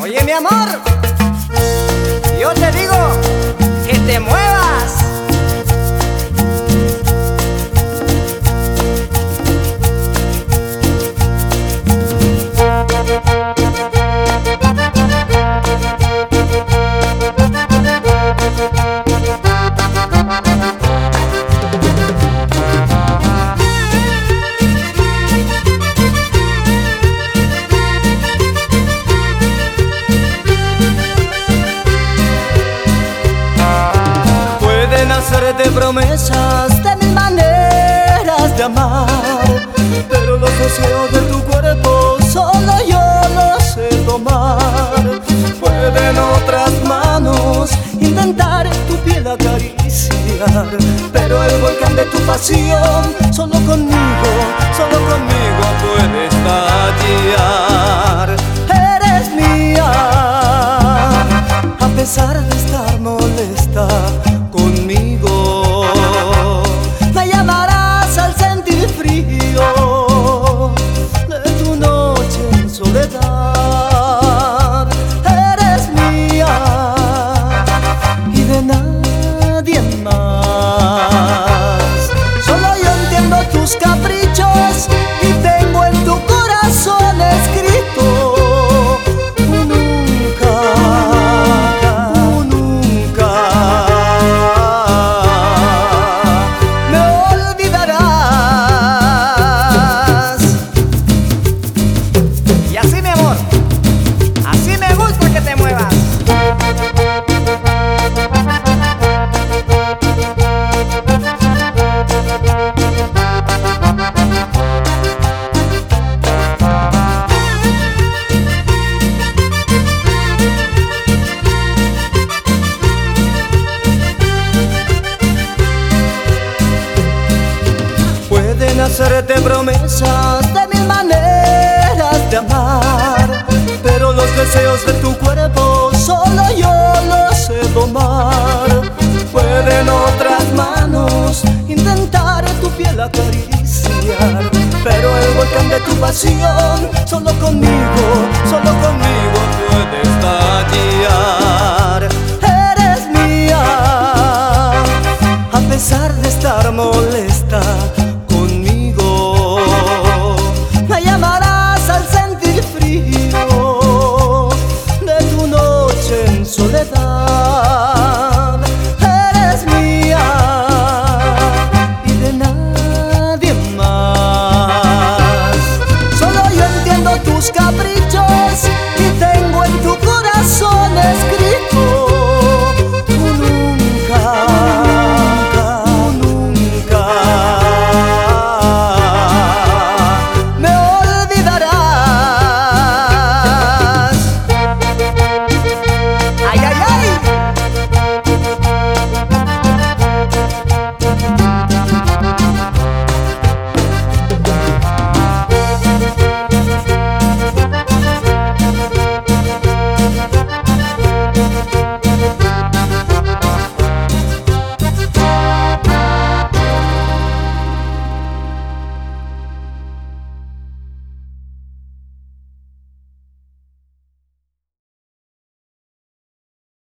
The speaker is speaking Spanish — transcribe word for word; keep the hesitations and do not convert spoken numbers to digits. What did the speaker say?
Oye, mi amor, yo te digo que te muevas. Hacerte promesas de mil maneras de amar, pero los deseos de tu cuerpo solo yo los sé tomar. Pueden otras manos intentar tu piel acariciar, pero el volcán de tu pasión solo conmigo, solo conmigo puede estallar. Eres mía, a pesar de estar molesta conmigo. Me llamarás al sentir frío de tu noche en soledad. Eres mía y de nadie más. Solo yo entiendo tus caprichos y tengo en tu corazón escrito: hacerte promesas de mil maneras de amar, pero los deseos de tu cuerpo solo yo los sé domar. Pueden otras manos intentar tu piel acariciar, pero el volcán de tu pasión solo conmigo, solo conmigo puede estallar. Eres mía, a pesar de estar molesta. Me llamarás al sentir frío de tu noche en soledad. Eres mía y de nadie más. Solo yo entiendo tus caprichos